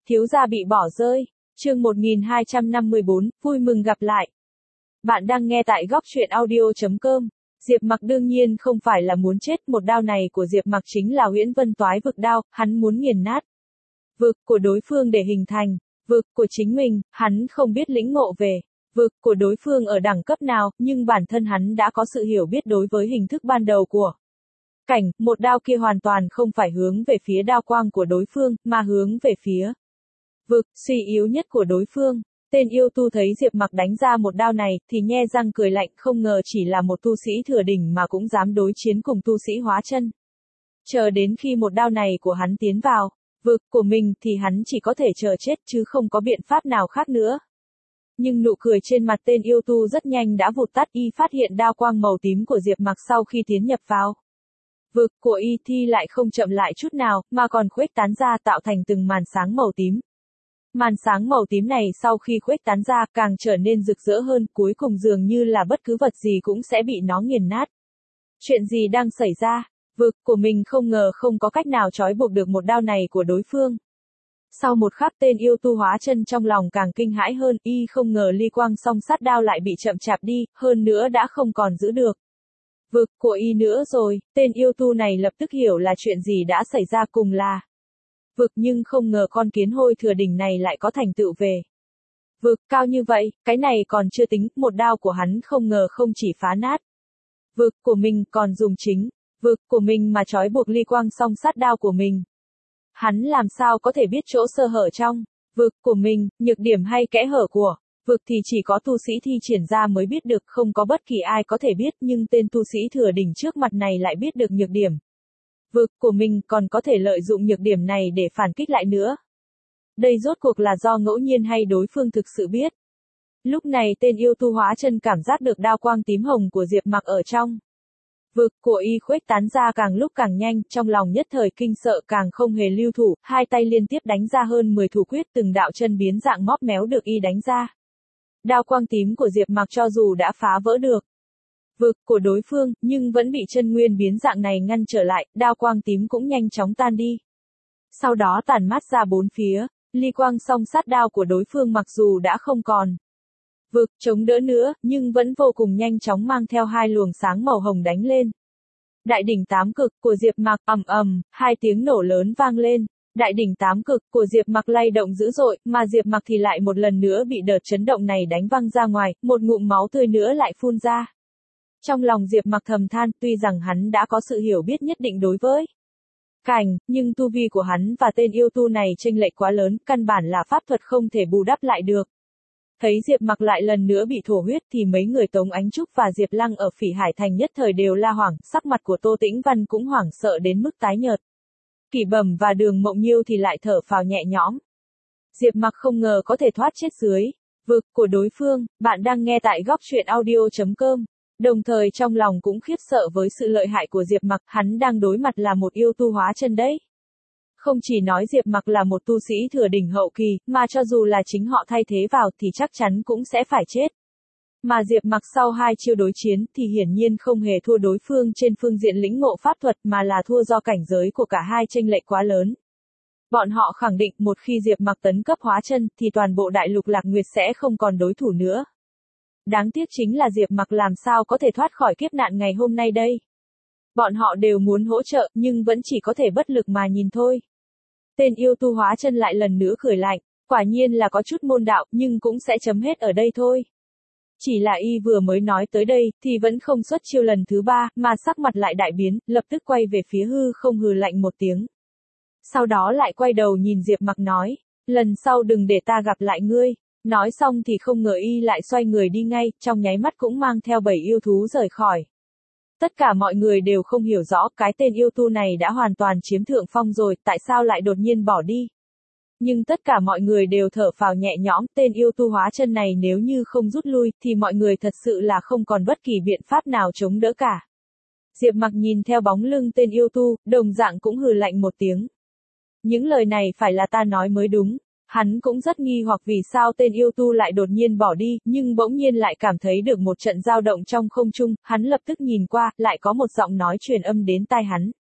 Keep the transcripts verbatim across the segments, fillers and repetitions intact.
Thiếu gia bị bỏ rơi. Chương một nghìn hai trăm năm mươi bốn, vui mừng gặp lại. Bạn đang nghe tại góc truyện audio chấm com. Diệp Mặc đương nhiên không phải là muốn chết, một đao này của Diệp Mặc chính là Huyễn Vân Toái Vực đao, hắn muốn nghiền nát vực của đối phương để hình thành vực của chính mình, hắn không biết lĩnh ngộ về vực của đối phương ở đẳng cấp nào, nhưng bản thân hắn đã có sự hiểu biết đối với hình thức ban đầu của cảnh, một đao kia hoàn toàn không phải hướng về phía đao quang của đối phương, mà hướng về phía vực suy yếu nhất của đối phương. Tên yêu tu thấy Diệp Mặc đánh ra một đao này, thì nhe răng cười lạnh, không ngờ chỉ là một tu sĩ thừa đỉnh mà cũng dám đối chiến cùng tu sĩ hóa chân. Chờ đến khi một đao này của hắn tiến vào vực của mình thì hắn chỉ có thể chờ chết chứ không có biện pháp nào khác nữa. Nhưng nụ cười trên mặt tên yêu tu rất nhanh đã vụt tắt, y phát hiện đao quang màu tím của Diệp Mặc sau khi tiến nhập vào vực của y thì lại không chậm lại chút nào, mà còn khuếch tán ra tạo thành từng màn sáng màu tím. Màn sáng màu tím này sau khi khuếch tán ra càng trở nên rực rỡ hơn, cuối cùng dường như là bất cứ vật gì cũng sẽ bị nó nghiền nát. Chuyện gì đang xảy ra? Vực của mình không ngờ không có cách nào trói buộc được một đao này của đối phương. Sau một khắc tên yêu tu hóa chân trong lòng càng kinh hãi hơn, y không ngờ ly quang song sát đao lại bị chậm chạp đi, hơn nữa đã không còn giữ được vực của y nữa rồi. Tên yêu tu này lập tức hiểu là chuyện gì đã xảy ra, cùng là vực, nhưng không ngờ con kiến hôi thừa đỉnh này lại có thành tựu về vực cao như vậy. Cái này còn chưa tính, một đao của hắn không ngờ không chỉ phá nát vực của mình, còn dùng chính vực của mình mà trói buộc ly quang song sát đao của mình. Hắn làm sao có thể biết chỗ sơ hở trong vực của mình, nhược điểm hay kẽ hở của vực thì chỉ có tu sĩ thi triển ra mới biết được, không có bất kỳ ai có thể biết, nhưng tên tu sĩ thừa đỉnh trước mặt này lại biết được nhược điểm vực của mình, còn có thể lợi dụng nhược điểm này để phản kích lại nữa. Đây rốt cuộc là do ngẫu nhiên hay đối phương thực sự biết? Lúc này tên yêu tu hóa chân cảm giác được đao quang tím hồng của Diệp Mặc ở trong vực của y khuếch tán ra càng lúc càng nhanh, trong lòng nhất thời kinh sợ, càng không hề lưu thủ, hai tay liên tiếp đánh ra hơn mười thủ quyết, từng đạo chân biến dạng móp méo được y đánh ra. Đao quang tím của Diệp Mặc cho dù đã phá vỡ được vực của đối phương, nhưng vẫn bị chân nguyên biến dạng này ngăn trở lại, đao quang tím cũng nhanh chóng tan đi. Sau đó tản mát ra bốn phía, ly quang song sát đao của đối phương mặc dù đã không còn vực chống đỡ nữa, nhưng vẫn vô cùng nhanh chóng mang theo hai luồng sáng màu hồng đánh lên. Đại đỉnh tám cực của Diệp Mặc, ầm ầm, hai tiếng nổ lớn vang lên. Đại đỉnh tám cực của Diệp Mặc lay động dữ dội, mà Diệp Mặc thì lại một lần nữa bị đợt chấn động này đánh văng ra ngoài, một ngụm máu tươi nữa lại phun ra. Trong lòng Diệp Mặc thầm than, tuy rằng hắn đã có sự hiểu biết nhất định đối với cảnh, nhưng tu vi của hắn và tên yêu tu này chênh lệch quá lớn, căn bản là pháp thuật không thể bù đắp lại được. Thấy Diệp Mặc lại lần nữa bị thổ huyết thì mấy người Tống Ánh Trúc và Diệp Lăng ở Phỉ Hải Thành nhất thời đều la hoảng, sắc mặt của Tô Tĩnh Văn cũng hoảng sợ đến mức tái nhợt. Kỷ Bẩm và Đường Mộng Nhiêu thì lại thở phào nhẹ nhõm. Diệp Mặc không ngờ có thể thoát chết dưới vực của đối phương. Bạn đang nghe tại góc truyện audio chấm com. Đồng thời trong lòng cũng khiếp sợ với sự lợi hại của Diệp Mặc, hắn đang đối mặt là một yêu tu hóa chân đấy. Không chỉ nói Diệp Mặc là một tu sĩ thừa đỉnh hậu kỳ, mà cho dù là chính họ thay thế vào thì chắc chắn cũng sẽ phải chết. Mà Diệp Mặc sau hai chiêu đối chiến thì hiển nhiên không hề thua đối phương trên phương diện lĩnh ngộ pháp thuật, mà là thua do cảnh giới của cả hai chênh lệch quá lớn. Bọn họ khẳng định một khi Diệp Mặc tấn cấp hóa chân thì toàn bộ đại lục Lạc Nguyệt sẽ không còn đối thủ nữa. Đáng tiếc chính là Diệp Mặc làm sao có thể thoát khỏi kiếp nạn ngày hôm nay đây. Bọn họ đều muốn hỗ trợ, nhưng vẫn chỉ có thể bất lực mà nhìn thôi. Tên yêu tu hóa chân lại lần nữa cười lạnh, quả nhiên là có chút môn đạo, nhưng cũng sẽ chấm hết ở đây thôi. Chỉ là y vừa mới nói tới đây, thì vẫn không xuất chiêu lần thứ ba, mà sắc mặt lại đại biến, lập tức quay về phía hư không hừ lạnh một tiếng. Sau đó lại quay đầu nhìn Diệp Mặc nói, lần sau đừng để ta gặp lại ngươi. Nói xong thì không ngờ y lại xoay người đi ngay, trong nháy mắt cũng mang theo bảy yêu thú rời khỏi. Tất cả mọi người đều không hiểu rõ, cái tên yêu tu này đã hoàn toàn chiếm thượng phong rồi, tại sao lại đột nhiên bỏ đi. Nhưng tất cả mọi người đều thở phào nhẹ nhõm, tên yêu tu hóa chân này nếu như không rút lui, thì mọi người thật sự là không còn bất kỳ biện pháp nào chống đỡ cả. Diệp Mặc nhìn theo bóng lưng tên yêu tu, đồng dạng cũng hừ lạnh một tiếng. Những lời này phải là ta nói mới đúng. Hắn cũng rất nghi hoặc vì sao tên yêu tu lại đột nhiên bỏ đi, nhưng bỗng nhiên lại cảm thấy được một trận dao động trong không trung, hắn lập tức nhìn qua, lại có một giọng nói truyền âm đến tai hắn.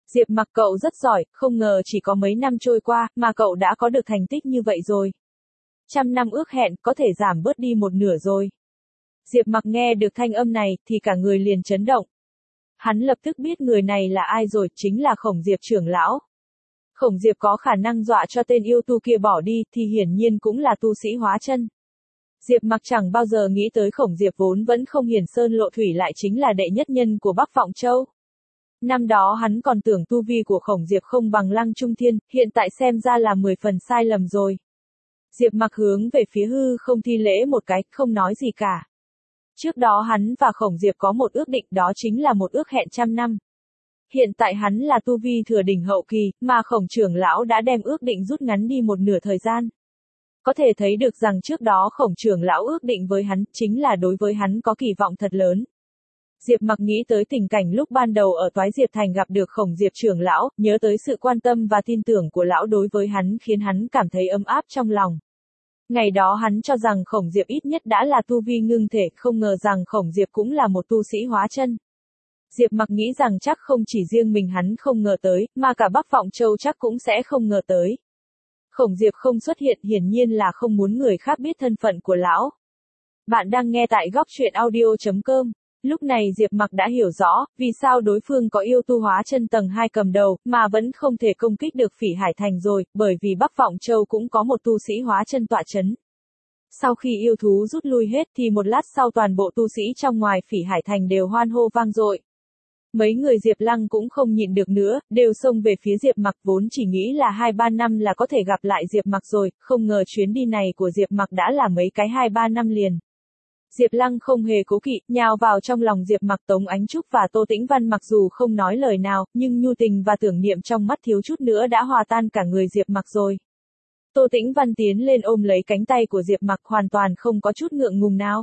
Diệp Mặc cậu rất giỏi, không ngờ chỉ có mấy năm trôi qua, mà cậu đã có được thành tích như vậy rồi. Trăm năm ước hẹn, có thể giảm bớt đi một nửa rồi. Diệp Mặc nghe được thanh âm này, thì cả người liền chấn động. Hắn lập tức biết người này là ai rồi, chính là Khổng Diệp trưởng lão. Khổng Diệp có khả năng dọa cho tên yêu tu kia bỏ đi, thì hiển nhiên cũng là tu sĩ hóa chân. Diệp Mặc chẳng bao giờ nghĩ tới Khổng Diệp vốn vẫn không hiển sơn lộ thủy lại chính là đệ nhất nhân của Bắc Vọng Châu. Năm đó hắn còn tưởng tu vi của Khổng Diệp không bằng Lăng Trung Thiên, hiện tại xem ra là mười phần sai lầm rồi. Diệp Mặc hướng về phía hư không thi lễ một cái, không nói gì cả. Trước đó hắn và Khổng Diệp có một ước định, đó chính là một ước hẹn trăm năm. Hiện tại hắn là tu vi thừa đỉnh hậu kỳ, mà Khổng trưởng lão đã đem ước định rút ngắn đi một nửa thời gian. Có thể thấy được rằng trước đó Khổng trưởng lão ước định với hắn, chính là đối với hắn có kỳ vọng thật lớn. Diệp Mặc nghĩ tới tình cảnh lúc ban đầu ở Toái Diệp Thành gặp được Khổng Diệp trưởng lão, nhớ tới sự quan tâm và tin tưởng của lão đối với hắn khiến hắn cảm thấy ấm áp trong lòng. Ngày đó hắn cho rằng Khổng Diệp ít nhất đã là tu vi ngưng thể, không ngờ rằng Khổng Diệp cũng là một tu sĩ hóa chân. Diệp Mặc nghĩ rằng chắc không chỉ riêng mình hắn không ngờ tới, mà cả Bắc Vọng Châu chắc cũng sẽ không ngờ tới. Khổng Diệp không xuất hiện hiển nhiên là không muốn người khác biết thân phận của lão. Bạn đang nghe tại góc truyện audio chấm com. Lúc này Diệp Mặc đã hiểu rõ, vì sao đối phương có yêu tu hóa chân tầng hai cầm đầu, mà vẫn không thể công kích được Phỉ Hải Thành rồi, bởi vì Bắc Vọng Châu cũng có một tu sĩ hóa chân tọa chấn. Sau khi yêu thú rút lui hết thì một lát sau toàn bộ tu sĩ trong ngoài Phỉ Hải Thành đều hoan hô vang dội. Mấy người Diệp Lăng cũng không nhịn được nữa, đều xông về phía Diệp Mặc, vốn chỉ nghĩ là hai ba năm là có thể gặp lại Diệp Mặc rồi, không ngờ chuyến đi này của Diệp Mặc đã là mấy cái hai ba năm liền. Diệp Lăng không hề cố kỵ, nhào vào trong lòng Diệp Mặc. Tống Ánh Trúc và Tô Tĩnh Văn mặc dù không nói lời nào, nhưng nhu tình và tưởng niệm trong mắt thiếu chút nữa đã hòa tan cả người Diệp Mặc rồi. Tô Tĩnh Văn tiến lên ôm lấy cánh tay của Diệp Mặc, hoàn toàn không có chút ngượng ngùng nào.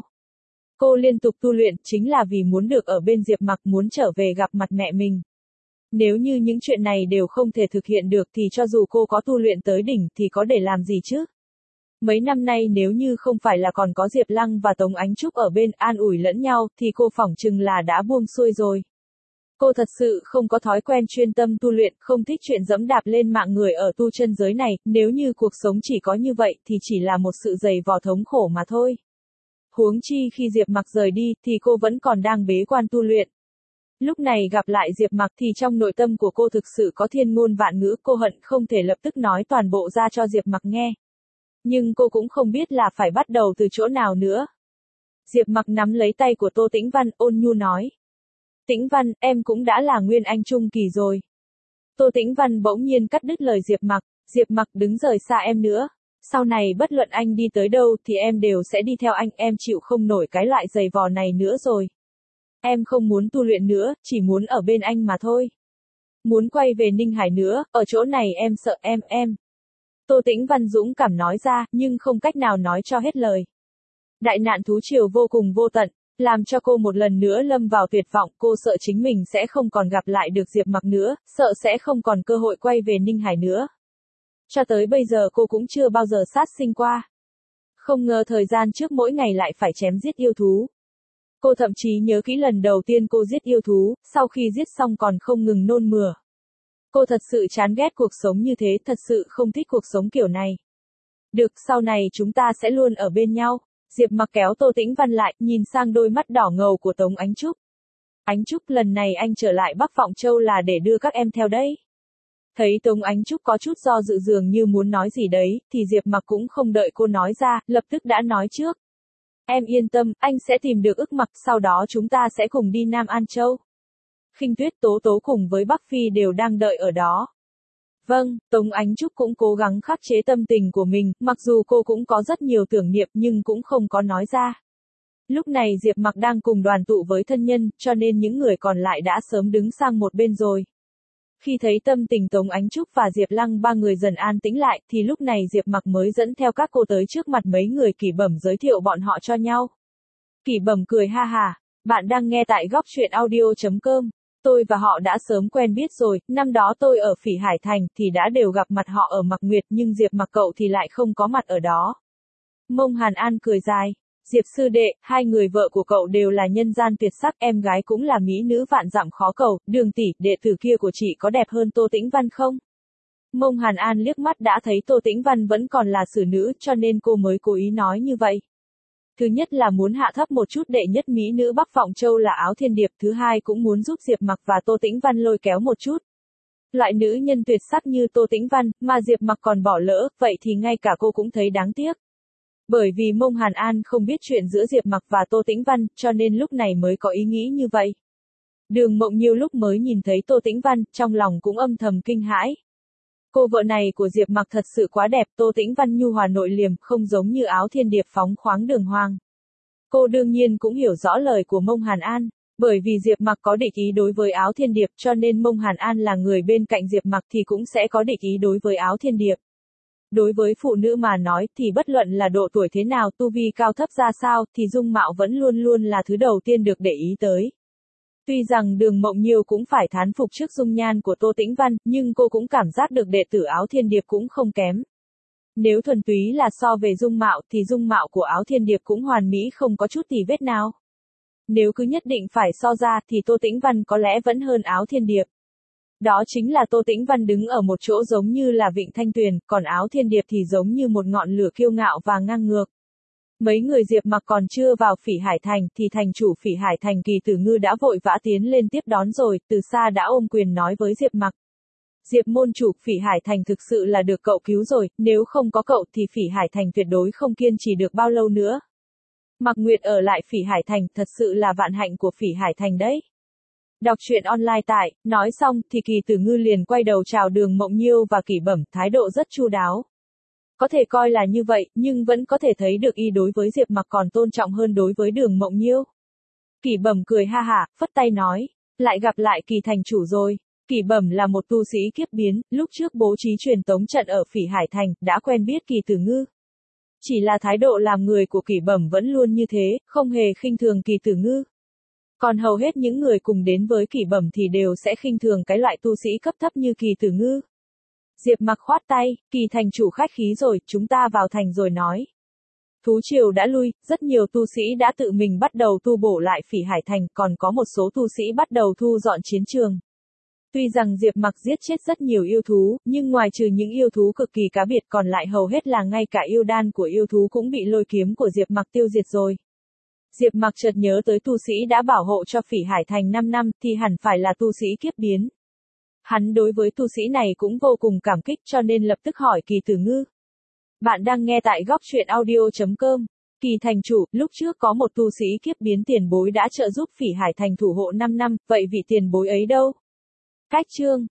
Cô liên tục tu luyện, chính là vì muốn được ở bên Diệp Mặc, muốn trở về gặp mặt mẹ mình. Nếu như những chuyện này đều không thể thực hiện được thì cho dù cô có tu luyện tới đỉnh thì có để làm gì chứ? Mấy năm nay nếu như không phải là còn có Diệp Lăng và Tống Ánh Trúc ở bên an ủi lẫn nhau thì cô phỏng chừng là đã buông xuôi rồi. Cô thật sự không có thói quen chuyên tâm tu luyện, không thích chuyện dẫm đạp lên mạng người ở tu chân giới này, nếu như cuộc sống chỉ có như vậy thì chỉ là một sự dày vò thống khổ mà thôi. Huống chi khi Diệp Mặc rời đi thì cô vẫn còn đang bế quan tu luyện. Lúc này gặp lại Diệp Mặc thì trong nội tâm của cô thực sự có thiên ngôn vạn ngữ, cô hận không thể lập tức nói toàn bộ ra cho Diệp Mặc nghe. Nhưng cô cũng không biết là phải bắt đầu từ chỗ nào nữa. Diệp Mặc nắm lấy tay của Tô Tĩnh Văn, ôn nhu nói. Tĩnh Văn, em cũng đã là Nguyên Anh Trung Kỳ rồi. Tô Tĩnh Văn bỗng nhiên cắt đứt lời Diệp Mặc, Diệp Mặc đứng rời xa em nữa. Sau này bất luận anh đi tới đâu thì em đều sẽ đi theo anh, em chịu không nổi cái loại giày vò này nữa rồi. Em không muốn tu luyện nữa, chỉ muốn ở bên anh mà thôi. Muốn quay về Ninh Hải nữa, ở chỗ này em sợ em, em. Tô Tĩnh Văn dũng cảm nói ra, nhưng không cách nào nói cho hết lời. Đại nạn thú triều vô cùng vô tận, làm cho cô một lần nữa lâm vào tuyệt vọng, cô sợ chính mình sẽ không còn gặp lại được Diệp Mặc nữa, sợ sẽ không còn cơ hội quay về Ninh Hải nữa. Cho tới bây giờ cô cũng chưa bao giờ sát sinh qua. Không ngờ thời gian trước mỗi ngày lại phải chém giết yêu thú. Cô thậm chí nhớ kỹ lần đầu tiên cô giết yêu thú, sau khi giết xong còn không ngừng nôn mửa. Cô thật sự chán ghét cuộc sống như thế, thật sự không thích cuộc sống kiểu này. Được, sau này chúng ta sẽ luôn ở bên nhau. Diệp Mặc kéo Tô Tĩnh Văn lại, nhìn sang đôi mắt đỏ ngầu của Tống Ánh Trúc. Ánh Trúc, lần này anh trở lại Bắc Vọng Châu là để đưa các em theo đấy. Thấy Tống Ánh Trúc có chút do dự dường như muốn nói gì đấy, thì Diệp Mặc cũng không đợi cô nói ra, lập tức đã nói trước. Em yên tâm, anh sẽ tìm được ức Mặc, sau đó chúng ta sẽ cùng đi Nam An Châu. Khinh Tuyết, Tố Tố cùng với Bắc Phi đều đang đợi ở đó. Vâng, Tống Ánh Trúc cũng cố gắng khắc chế tâm tình của mình, mặc dù cô cũng có rất nhiều tưởng niệm nhưng cũng không có nói ra. Lúc này Diệp Mặc đang cùng đoàn tụ với thân nhân, cho nên những người còn lại đã sớm đứng sang một bên rồi. Khi thấy tâm tình Tống Ánh Trúc và Diệp Lăng ba người dần an tĩnh lại, thì lúc này Diệp Mặc mới dẫn theo các cô tới trước mặt mấy người Kỷ Bẩm giới thiệu bọn họ cho nhau. Kỷ Bẩm cười ha ha, bạn đang nghe tại góc truyện audio chấm com. Tôi và họ đã sớm quen biết rồi, năm đó tôi ở Phỉ Hải Thành thì đã đều gặp mặt họ ở Mặc Nguyệt, nhưng Diệp Mặc cậu thì lại không có mặt ở đó. Mông Hàn An cười dài. Diệp sư đệ, hai người vợ của cậu đều là nhân gian tuyệt sắc, em gái cũng là mỹ nữ vạn dặm khó cầu, Đường tỷ, đệ tử kia của chị có đẹp hơn Tô Tĩnh Văn không? Mông Hàn An liếc mắt đã thấy Tô Tĩnh Văn vẫn còn là xử nữ, cho nên cô mới cố ý nói như vậy. Thứ nhất là muốn hạ thấp một chút đệ nhất mỹ nữ Bắc Vọng Châu là Áo Thiên Điệp, thứ hai cũng muốn giúp Diệp Mặc và Tô Tĩnh Văn lôi kéo một chút. Loại nữ nhân tuyệt sắc như Tô Tĩnh Văn, mà Diệp Mặc còn bỏ lỡ, vậy thì ngay cả cô cũng thấy đáng tiếc. Bởi vì Mông Hàn An không biết chuyện giữa Diệp Mặc và Tô Tĩnh Văn, cho nên lúc này mới có ý nghĩ như vậy. Đường Mộng Nhiêu lúc mới nhìn thấy Tô Tĩnh Văn, trong lòng cũng âm thầm kinh hãi. Cô vợ này của Diệp Mặc thật sự quá đẹp, Tô Tĩnh Văn nhu hòa nội liềm, không giống như Áo Thiên Điệp phóng khoáng đường hoàng. Cô đương nhiên cũng hiểu rõ lời của Mông Hàn An, bởi vì Diệp Mặc có địch ý đối với Áo Thiên Điệp, cho nên Mông Hàn An là người bên cạnh Diệp Mặc thì cũng sẽ có địch ý đối với Áo Thiên Điệp. Đối với phụ nữ mà nói thì bất luận là độ tuổi thế nào, tu vi cao thấp ra sao, thì dung mạo vẫn luôn luôn là thứ đầu tiên được để ý tới. Tuy rằng Đường Mộng Nhiêu cũng phải thán phục trước dung nhan của Tô Tĩnh Văn, nhưng cô cũng cảm giác được đệ tử Áo Thiên Điệp cũng không kém. Nếu thuần túy là so về dung mạo thì dung mạo của Áo Thiên Điệp cũng hoàn mỹ không có chút tì vết nào. Nếu cứ nhất định phải so ra thì Tô Tĩnh Văn có lẽ vẫn hơn Áo Thiên Điệp. Đó chính là Tô Tĩnh Văn đứng ở một chỗ giống như là Vịnh Thanh Tuyền, còn Áo Thiên Điệp thì giống như một ngọn lửa kiêu ngạo và ngang ngược. Mấy người Diệp Mặc còn chưa vào Phỉ Hải Thành thì thành chủ Phỉ Hải Thành Kỳ Tử Ngư đã vội vã tiến lên tiếp đón rồi, từ xa đã ôm quyền nói với Diệp Mặc. Diệp môn chủ, Phỉ Hải Thành thực sự là được cậu cứu rồi, nếu không có cậu thì Phỉ Hải Thành tuyệt đối không kiên trì được bao lâu nữa. Mặc Nguyệt ở lại Phỉ Hải Thành thật sự là vạn hạnh của Phỉ Hải Thành đấy. Đọc truyện online tại, nói xong thì Kỳ Tử Ngư liền quay đầu chào Đường Mộng Nhiêu và Kỷ Bẩm, thái độ rất chu đáo. Có thể coi là như vậy, nhưng vẫn có thể thấy được y đối với Diệp Mặc còn tôn trọng hơn đối với Đường Mộng Nhiêu. Kỷ Bẩm cười ha hả, phất tay nói, lại gặp lại Kỳ thành chủ rồi. Kỷ Bẩm là một tu sĩ kiếp biến, lúc trước bố trí truyền tống trận ở Phỉ Hải Thành, đã quen biết Kỳ Tử Ngư. Chỉ là thái độ làm người của Kỷ Bẩm vẫn luôn như thế, không hề khinh thường Kỳ Tử Ngư. Còn hầu hết những người cùng đến với Kỷ Bẩm thì đều sẽ khinh thường cái loại tu sĩ cấp thấp như Kỳ Tử Ngư. Diệp Mặc khoát tay, Kỳ thành chủ khách khí rồi, chúng ta vào thành rồi nói. Thú triều đã lui, rất nhiều tu sĩ đã tự mình bắt đầu tu bổ lại Phỉ Hải Thành, còn có một số tu sĩ bắt đầu thu dọn chiến trường. Tuy rằng Diệp Mặc giết chết rất nhiều yêu thú, nhưng ngoài trừ những yêu thú cực kỳ cá biệt còn lại hầu hết là ngay cả yêu đan của yêu thú cũng bị lôi kiếm của Diệp Mặc tiêu diệt rồi. Diệp Mặc chợt nhớ tới tu sĩ đã bảo hộ cho Phỉ Hải Thành năm năm thì hẳn phải là tu sĩ kiếp biến. Hắn đối với tu sĩ này cũng vô cùng cảm kích cho nên lập tức hỏi Kỳ Tử Ngư. Bạn đang nghe tại góc truyện audio chấm com. Kỳ thành chủ, lúc trước có một tu sĩ kiếp biến tiền bối đã trợ giúp Phỉ Hải Thành thủ hộ năm năm, vậy vị tiền bối ấy đâu? Cách chương